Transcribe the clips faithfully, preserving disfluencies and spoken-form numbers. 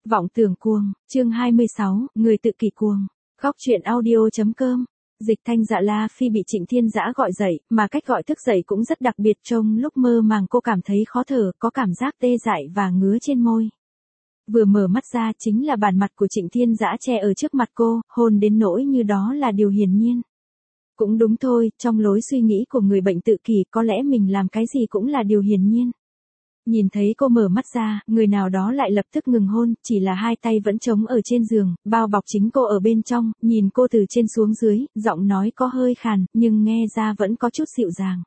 Vọng tưởng cuồng, chương hai mươi sáu, người tự kỷ cuồng. Góc truyện audio.com. Dịch Thanh Dạ La Phi bị Trịnh Thiên Dã gọi dậy, mà cách gọi thức dậy cũng rất đặc biệt, trong lúc mơ màng cô cảm thấy khó thở, có cảm giác tê dại và ngứa trên môi. Vừa mở mắt ra chính là bản mặt của Trịnh Thiên Dã che ở trước mặt cô, hôn đến nỗi như đó là điều hiển nhiên. Cũng đúng thôi, trong lối suy nghĩ của người bệnh tự kỷ có lẽ mình làm cái gì cũng là điều hiển nhiên. Nhìn thấy cô mở mắt ra, người nào đó lại lập tức ngừng hôn, chỉ là hai tay vẫn trống ở trên giường, bao bọc chính cô ở bên trong, nhìn cô từ trên xuống dưới, giọng nói có hơi khàn, nhưng nghe ra vẫn có chút dịu dàng.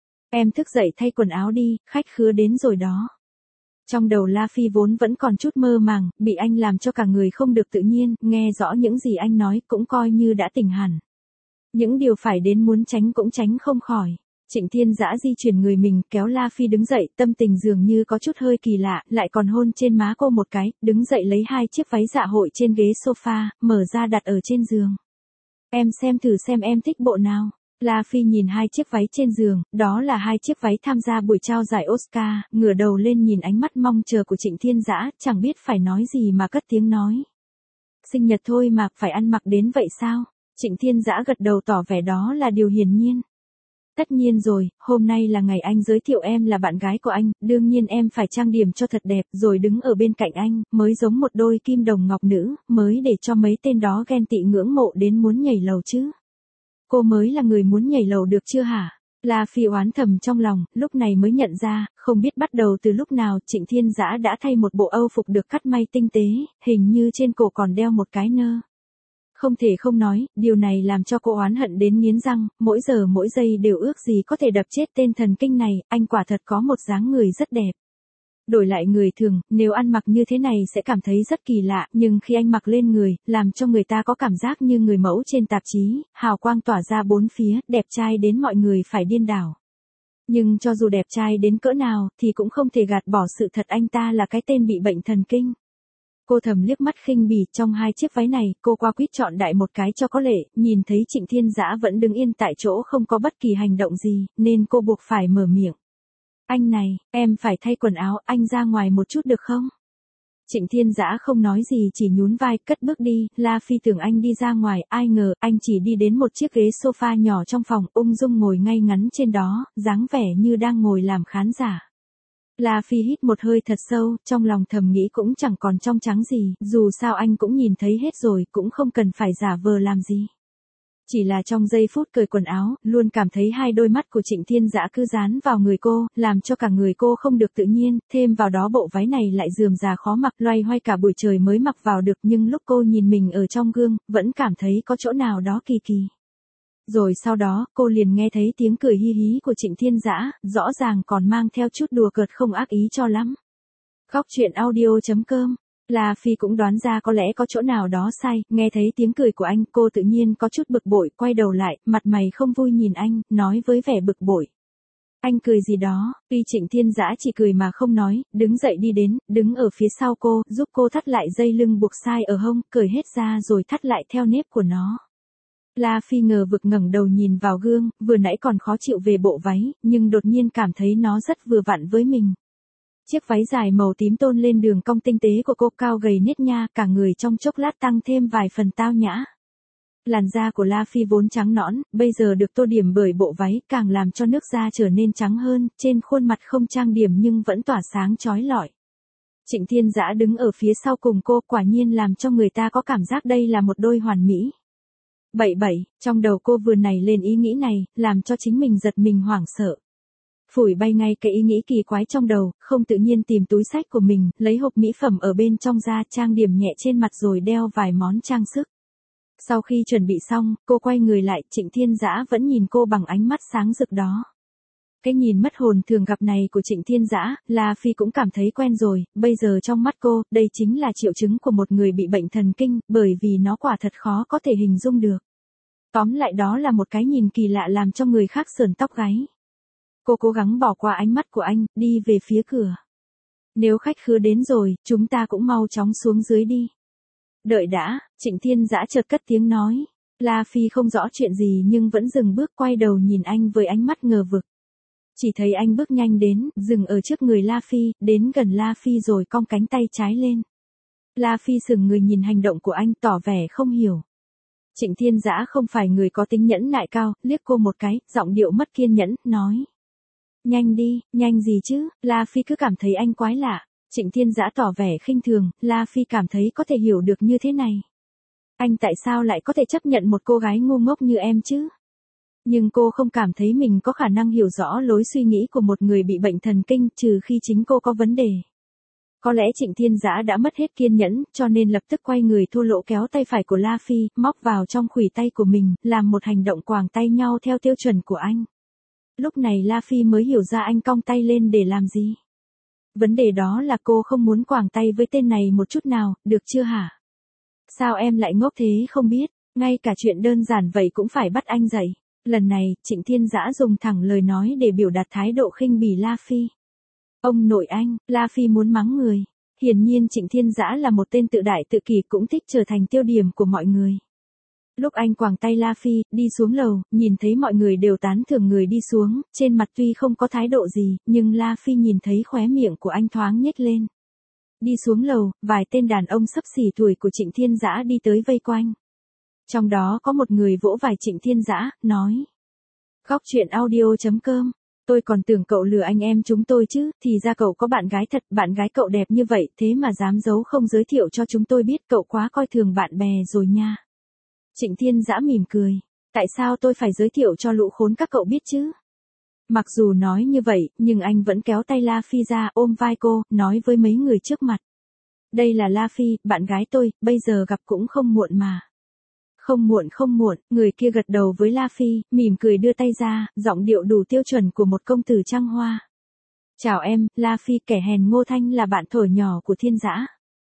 Em thức dậy thay quần áo đi, khách khứa đến rồi đó. Trong đầu La Phi vốn vẫn còn chút mơ màng, bị anh làm cho cả người không được tự nhiên, nghe rõ những gì anh nói cũng coi như đã tỉnh hẳn. Những điều phải đến muốn tránh cũng tránh không khỏi. Trịnh Thiên Dã di chuyển người mình, kéo La Phi đứng dậy, tâm tình dường như có chút hơi kỳ lạ, lại còn hôn trên má cô một cái, đứng dậy lấy hai chiếc váy dạ hội trên ghế sofa, mở ra đặt ở trên giường. Em xem thử xem em thích bộ nào. La Phi nhìn hai chiếc váy trên giường, đó là hai chiếc váy tham gia buổi trao giải Oscar, ngửa đầu lên nhìn ánh mắt mong chờ của Trịnh Thiên Dã, chẳng biết phải nói gì mà cất tiếng nói. Sinh nhật thôi mà, phải ăn mặc đến vậy sao? Trịnh Thiên Dã gật đầu tỏ vẻ đó là điều hiển nhiên. Tất nhiên rồi, hôm nay là ngày anh giới thiệu em là bạn gái của anh, đương nhiên em phải trang điểm cho thật đẹp rồi đứng ở bên cạnh anh, mới giống một đôi kim đồng ngọc nữ, mới để cho mấy tên đó ghen tị ngưỡng mộ đến muốn nhảy lầu chứ. Cô mới là người muốn nhảy lầu được chưa hả? La Phi oán thầm trong lòng, lúc này mới nhận ra, không biết bắt đầu từ lúc nào Trịnh Thiên Dã đã thay một bộ âu phục được cắt may tinh tế, hình như trên cổ còn đeo một cái nơ. Không thể không nói, điều này làm cho cô oán hận đến nghiến răng, mỗi giờ mỗi giây đều ước gì có thể đập chết tên thần kinh này, anh quả thật có một dáng người rất đẹp. Đổi lại người thường, nếu ăn mặc như thế này sẽ cảm thấy rất kỳ lạ, nhưng khi anh mặc lên người, làm cho người ta có cảm giác như người mẫu trên tạp chí, hào quang tỏa ra bốn phía, đẹp trai đến mọi người phải điên đảo. Nhưng cho dù đẹp trai đến cỡ nào, thì cũng không thể gạt bỏ sự thật anh ta là cái tên bị bệnh thần kinh. Cô thầm liếc mắt khinh bỉ, trong hai chiếc váy này, cô qua quýt chọn đại một cái cho có lệ, nhìn thấy Trịnh Thiên Dã vẫn đứng yên tại chỗ không có bất kỳ hành động gì, nên cô buộc phải mở miệng. Anh này, em phải thay quần áo, anh ra ngoài một chút được không? Trịnh Thiên Dã không nói gì chỉ nhún vai, cất bước đi, La Phi tưởng anh đi ra ngoài, ai ngờ, anh chỉ đi đến một chiếc ghế sofa nhỏ trong phòng, ung dung ngồi ngay ngắn trên đó, dáng vẻ như đang ngồi làm khán giả. La Phi hít một hơi thật sâu, trong lòng thầm nghĩ cũng chẳng còn trong trắng gì, dù sao anh cũng nhìn thấy hết rồi, cũng không cần phải giả vờ làm gì. Chỉ là trong giây phút cởi quần áo, luôn cảm thấy hai đôi mắt của Trịnh Thiên Dã cứ dán vào người cô, làm cho cả người cô không được tự nhiên, thêm vào đó bộ váy này lại rườm rà khó mặc, loay hoay cả buổi trời mới mặc vào được, nhưng lúc cô nhìn mình ở trong gương, vẫn cảm thấy có chỗ nào đó kỳ kỳ. Rồi sau đó, cô liền nghe thấy tiếng cười hi hí của Trịnh Thiên Dã, rõ ràng còn mang theo chút đùa cợt không ác ý cho lắm. Góc truyện audio.com. La Phi cũng đoán ra có lẽ có chỗ nào đó sai, nghe thấy tiếng cười của anh, cô tự nhiên có chút bực bội, quay đầu lại, mặt mày không vui nhìn anh, nói với vẻ bực bội. Anh cười gì đó, tuy Trịnh Thiên Dã chỉ cười mà không nói, đứng dậy đi đến, đứng ở phía sau cô, giúp cô thắt lại dây lưng buộc sai ở hông, cởi hết ra rồi thắt lại theo nếp của nó. La Phi ngờ vực ngẩng đầu nhìn vào gương, vừa nãy còn khó chịu về bộ váy, nhưng đột nhiên cảm thấy nó rất vừa vặn với mình. Chiếc váy dài màu tím tôn lên đường cong tinh tế của cô, cao gầy nết nha, cả người trong chốc lát tăng thêm vài phần tao nhã. Làn da của La Phi vốn trắng nõn, bây giờ được tô điểm bởi bộ váy, càng làm cho nước da trở nên trắng hơn, trên khuôn mặt không trang điểm nhưng vẫn tỏa sáng chói lọi. Trịnh Thiên Dã đứng ở phía sau cùng cô, quả nhiên làm cho người ta có cảm giác đây là một đôi hoàn mỹ. Bậy bậy, trong đầu cô vừa nảy lên ý nghĩ này, làm cho chính mình giật mình hoảng sợ. Phủi bay ngay cái ý nghĩ kỳ quái trong đầu, không tự nhiên tìm túi xách của mình, lấy hộp mỹ phẩm ở bên trong ra, trang điểm nhẹ trên mặt rồi đeo vài món trang sức. Sau khi chuẩn bị xong, cô quay người lại, Trịnh Thiên Dã vẫn nhìn cô bằng ánh mắt sáng rực đó. Cái nhìn mất hồn thường gặp này của Trịnh Thiên Dã, La Phi cũng cảm thấy quen rồi, bây giờ trong mắt cô, đây chính là triệu chứng của một người bị bệnh thần kinh, bởi vì nó quả thật khó có thể hình dung được. Tóm lại đó là một cái nhìn kỳ lạ làm cho người khác sởn tóc gáy. Cô cố gắng bỏ qua ánh mắt của anh, đi về phía cửa. Nếu khách khứa đến rồi, chúng ta cũng mau chóng xuống dưới đi. Đợi đã, Trịnh Thiên Dã chợt cất tiếng nói. La Phi không rõ chuyện gì nhưng vẫn dừng bước, quay đầu nhìn anh với ánh mắt ngờ vực. Chỉ thấy anh bước nhanh đến, dừng ở trước người La Phi, đến gần La Phi rồi cong cánh tay trái lên. La Phi sững người nhìn hành động của anh tỏ vẻ không hiểu. Trịnh Thiên Dã không phải người có tính nhẫn nại cao, liếc cô một cái, giọng điệu mất kiên nhẫn, nói. Nhanh đi, nhanh gì chứ, La Phi cứ cảm thấy anh quái lạ. Trịnh Thiên Dã tỏ vẻ khinh thường, La Phi cảm thấy có thể hiểu được như thế này. Anh tại sao lại có thể chấp nhận một cô gái ngu ngốc như em chứ? Nhưng cô không cảm thấy mình có khả năng hiểu rõ lối suy nghĩ của một người bị bệnh thần kinh trừ khi chính cô có vấn đề. Có lẽ Trịnh Thiên Dã đã mất hết kiên nhẫn, cho nên lập tức quay người thô lỗ kéo tay phải của La Phi, móc vào trong khuỷu tay của mình, làm một hành động quàng tay nhau theo tiêu chuẩn của anh. Lúc này La Phi mới hiểu ra anh cong tay lên để làm gì. Vấn đề đó là cô không muốn quàng tay với tên này một chút nào, được chưa hả? Sao em lại ngốc thế không biết, ngay cả chuyện đơn giản vậy cũng phải bắt anh dậy. Lần này, Trịnh Thiên Dã dùng thẳng lời nói để biểu đạt thái độ khinh bỉ La Phi. Ông nội anh, La Phi muốn mắng người. Hiển nhiên Trịnh Thiên Dã là một tên tự đại tự kỷ cũng thích trở thành tiêu điểm của mọi người. Lúc anh quàng tay La Phi, đi xuống lầu, nhìn thấy mọi người đều tán thưởng người đi xuống, trên mặt tuy không có thái độ gì, nhưng La Phi nhìn thấy khóe miệng của anh thoáng nhếch lên. Đi xuống lầu, vài tên đàn ông xấp xỉ tuổi của Trịnh Thiên Dã đi tới vây quanh. Trong đó có một người vỗ vai Trịnh Thiên Dã, nói. Góc truyện audio chấm com, tôi còn tưởng cậu lừa anh em chúng tôi chứ, thì ra cậu có bạn gái thật, bạn gái cậu đẹp như vậy, thế mà dám giấu không giới thiệu cho chúng tôi biết, cậu quá coi thường bạn bè rồi nha. Trịnh Thiên Dã mỉm cười, tại sao tôi phải giới thiệu cho lũ khốn các cậu biết chứ? Mặc dù nói như vậy, nhưng anh vẫn kéo tay La Phi ra, ôm vai cô, nói với mấy người trước mặt. Đây là La Phi, bạn gái tôi, bây giờ gặp cũng không muộn mà. Không muộn không muộn, người kia gật đầu với La Phi, mỉm cười đưa tay ra, giọng điệu đủ tiêu chuẩn của một công tử trăng hoa. Chào em, La Phi, kẻ hèn Ngô Thanh là bạn thổi nhỏ của Thiên Dã.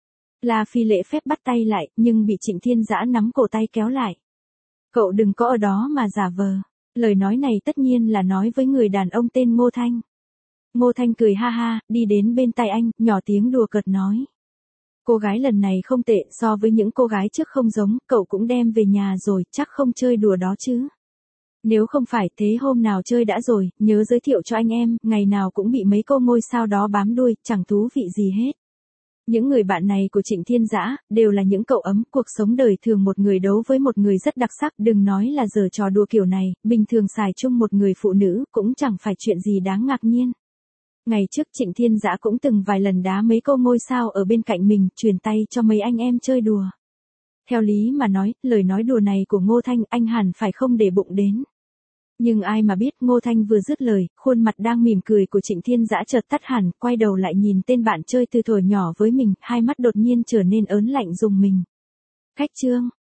La Phi lễ phép bắt tay lại, nhưng bị Trịnh Thiên Dã nắm cổ tay kéo lại. Cậu đừng có ở đó mà giả vờ. Lời nói này tất nhiên là nói với người đàn ông tên Ngô Thanh. Ngô Thanh cười ha ha, đi đến bên tai anh, nhỏ tiếng đùa cợt nói. Cô gái lần này không tệ, so với những cô gái trước không giống, cậu cũng đem về nhà rồi, chắc không chơi đùa đó chứ. Nếu không phải thế hôm nào chơi đã rồi, nhớ giới thiệu cho anh em, ngày nào cũng bị mấy cô ngôi sao đó bám đuôi, chẳng thú vị gì hết. Những người bạn này của Trịnh Thiên Dã đều là những cậu ấm, cuộc sống đời thường một người đấu với một người rất đặc sắc, đừng nói là giờ trò đùa kiểu này, bình thường xài chung một người phụ nữ cũng chẳng phải chuyện gì đáng ngạc nhiên. Ngày trước Trịnh Thiên Dã cũng từng vài lần đá mấy cô ngôi sao ở bên cạnh mình, truyền tay cho mấy anh em chơi đùa. Theo lý mà nói, lời nói đùa này của Ngô Thanh anh hẳn phải không để bụng đến. Nhưng ai mà biết Ngô Thanh vừa dứt lời, khuôn mặt đang mỉm cười của Trịnh Thiên Dã chợt tắt hẳn, quay đầu lại nhìn tên bạn chơi từ thuở nhỏ với mình, hai mắt đột nhiên trở nên ớn lạnh rùng mình. Khách trương,